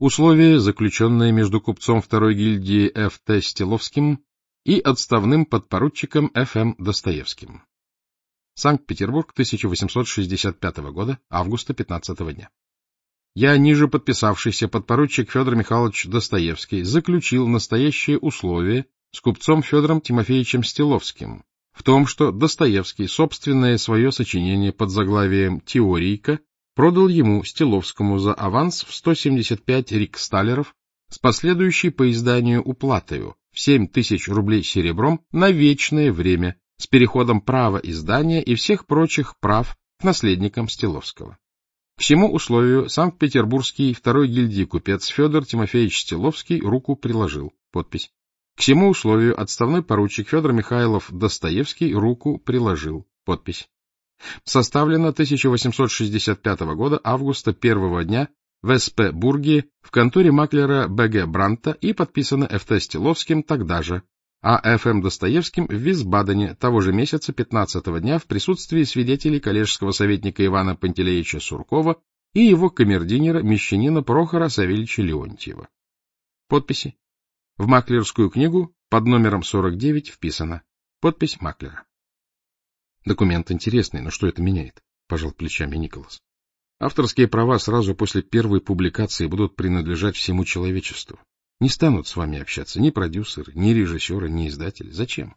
Условие, заключенное между купцом второй гильдии Ф.Т. Стиловским и отставным подпоручиком Ф.М. Достоевским. Санкт-Петербург, 1865 года, августа 15 дня. Я, ниже подписавшийся подпоручик Федор Михайлович Достоевский, заключил настоящее условие с купцом Федором Тимофеевичем Стиловским в том, что Достоевский собственное свое сочинение под заглавием «Теорийка» продал ему, Стиловскому, за аванс в 175 риксталеров с последующей по изданию уплатою в 7000 рублей серебром на вечное время с переходом права издания и всех прочих прав к наследникам Стиловского. К всему условию Санкт-Петербургский второй гильдии купец Федор Тимофеевич Стиловский руку приложил. Подпись. К всему условию отставной поручик Федор Михайлов Достоевский руку приложил. Подпись. Составлено 1865 года, августа 1 дня в С.П. Бурге в конторе маклера Б.Г. Бранта и подписано Ф.Т. Стиловским тогда же, а Ф.М. Достоевским в Висбадене того же месяца 15 дня в присутствии свидетелей коллежского советника Ивана Пантелеича Суркова и его камердинера мещанина Прохора Савельича Леонтьева. Подписи. В маклерскую книгу под номером 49 вписано. Подпись маклера. Документ интересный, но что это меняет? Пожал плечами Николас. Авторские права сразу после первой публикации будут принадлежать всему человечеству. Не станут с вами общаться ни продюсеры, ни режиссеры, ни издатели. Зачем?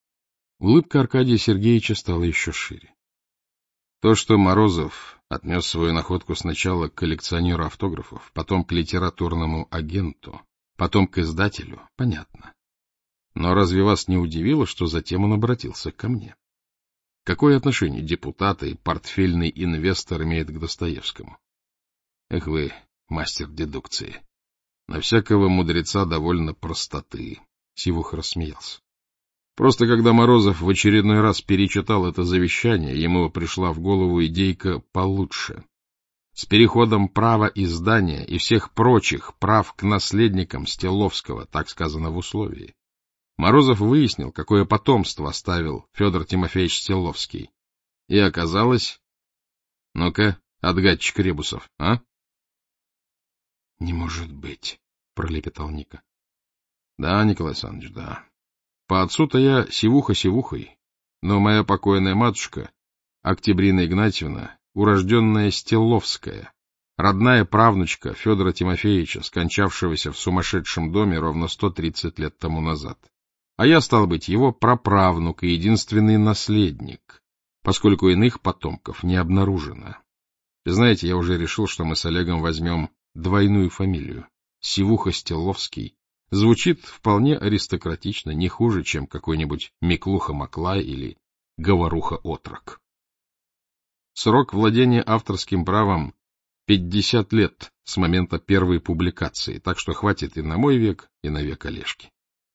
Улыбка Аркадия Сергеевича стала еще шире. То, что Морозов отнес свою находку сначала к коллекционеру автографов, потом к литературному агенту, потом к издателю, понятно. Но разве вас не удивило, что затем он обратился ко мне? Какое отношение депутат и портфельный инвестор имеет к Достоевскому? Эх вы, мастер дедукции. На всякого мудреца довольно простоты. Сивуха рассмеялся. Просто когда Морозов в очередной раз перечитал это завещание, ему пришла в голову идейка получше. С переходом права издания и всех прочих прав к наследникам Стиловского, так сказано в условии. Морозов выяснил, какое потомство оставил Федор Тимофеевич Стиловский. И оказалось... Ну-ка, отгадчик ребусов, а? — Не может быть, — пролепетал Ника. — Да, Николай Александрович, да. По отцу-то я Сивуха Сивухой, но моя покойная матушка, Октябрина Игнатьевна, урожденная Стиловская, родная правнучка Федора Тимофеевича, скончавшегося в сумасшедшем доме ровно 130 лет тому назад. А я, стал быть, его праправнук и единственный наследник, поскольку иных потомков не обнаружено. Знаете, я уже решил, что мы с Олегом возьмем двойную фамилию. Сивуха-Стиловский. Звучит вполне аристократично, не хуже, чем какой-нибудь Миклуха-Маклай или Говоруха-Отрок. Срок владения авторским правом 50 лет с момента первой публикации, так что хватит и на мой век, и на век Олежки.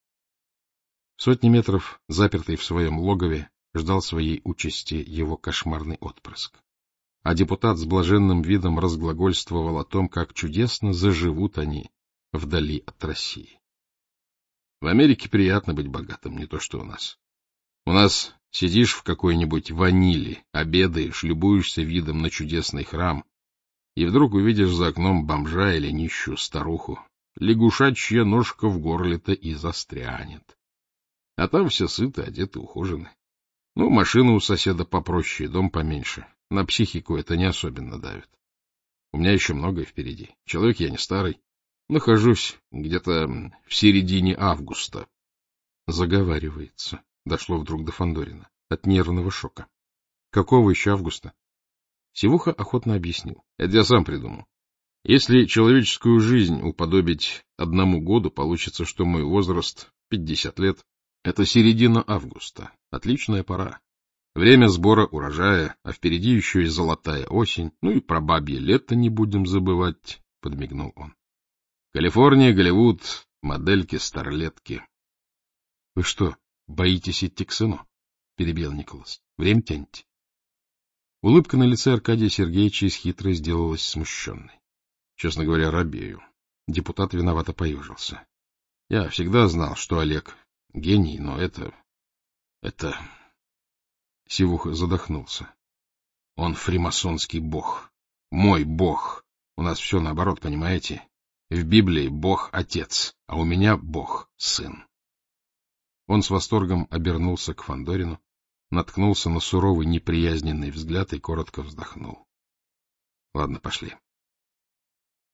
Сотни метров, запертый в своем логове, ждал своей участи его кошмарный отпрыск. А депутат с блаженным видом разглагольствовал о том, как чудесно заживут они вдали от России. В Америке приятно быть богатым, не то что у нас. У нас сидишь в какой-нибудь ванили, обедаешь, любуешься видом на чудесный храм, и вдруг увидишь за окном бомжа или нищую старуху, лягушачья ножка в горле-то и застрянет. А там все сыты, одеты, ухожены. Ну, машина у соседа попроще, дом поменьше. На психику это не особенно давит. У меня еще многое впереди. Человек я не старый. Нахожусь где-то в середине августа. Заговаривается. Дошло вдруг до Фандорина. От нервного шока. Какого еще августа? Сивуха охотно объяснил. Это я сам придумал. Если человеческую жизнь уподобить 1 году, получится, что мой возраст 50 лет. Это середина августа. Отличная пора. Время сбора урожая, а впереди еще и золотая осень. Ну и про бабье лето не будем забывать, — подмигнул он. Калифорния, Голливуд, модельки-старлетки. — Вы что, боитесь идти к сыну? — перебил Николас. — Время тянете. Улыбка на лице Аркадия Сергеевича из хитрой сделалась смущенной. Честно говоря, робею. Депутат виновато поежился. Я всегда знал, что Олег гений, но это... Сивуха задохнулся. Он фримасонский бог. Мой бог. У нас все наоборот, понимаете? В Библии Бог — Отец, а у меня Бог — Сын. Он с восторгом обернулся к Фандорину, наткнулся на суровый неприязненный взгляд и коротко вздохнул. — Ладно, пошли.